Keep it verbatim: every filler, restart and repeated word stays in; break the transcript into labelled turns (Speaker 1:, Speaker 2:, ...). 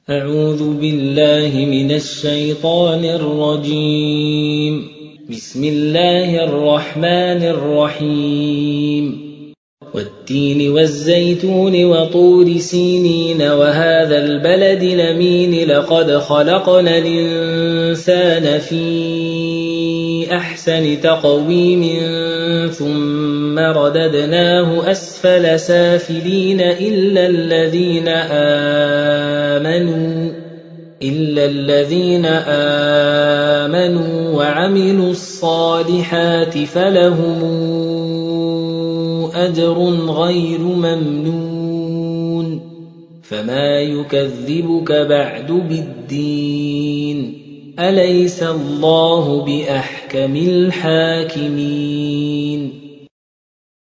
Speaker 1: أعوذ بالله من الشيطان الرجيم. بسم الله الرحمن الرحيم. والتين والزيتون وطور سينين وهذا البلد الأمين لقد خلقنا الإنسان في أحسن تقويم ثم رددناه أسفل سافلين إلا الذين آمنوا إلا الذين آمنوا وعملوا الصالحات فلهم أجر غير ممنون فما يكذبك بعد بالدين أليس الله بأحكم الحاكمين